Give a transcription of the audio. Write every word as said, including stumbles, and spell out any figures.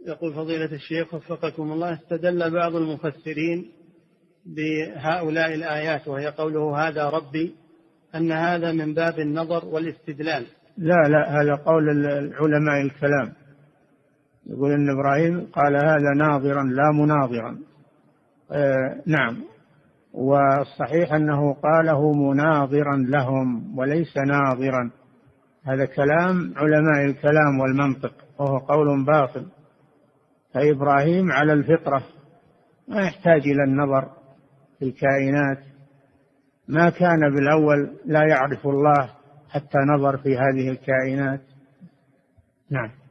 يقول فضيلة الشيخ وفقكم الله، استدل بعض المفسرين بهؤلاء الآيات وهي قوله هذا ربي أن هذا من باب النظر والاستدلال. لا لا، هذا قول العلماء الكلام، يقول إن إبراهيم قال هذا ناظرا لا مناظرا. آه نعم، والصحيح أنه قاله مناظرا لهم وليس ناظرا، هذا كلام علماء الكلام والمنطق وهو قول باطل. فإبراهيم على الفطرة ما يحتاج إلى النظر في الكائنات، ما كان بالأول لا يعرف الله حتى نظر في هذه الكائنات. نعم.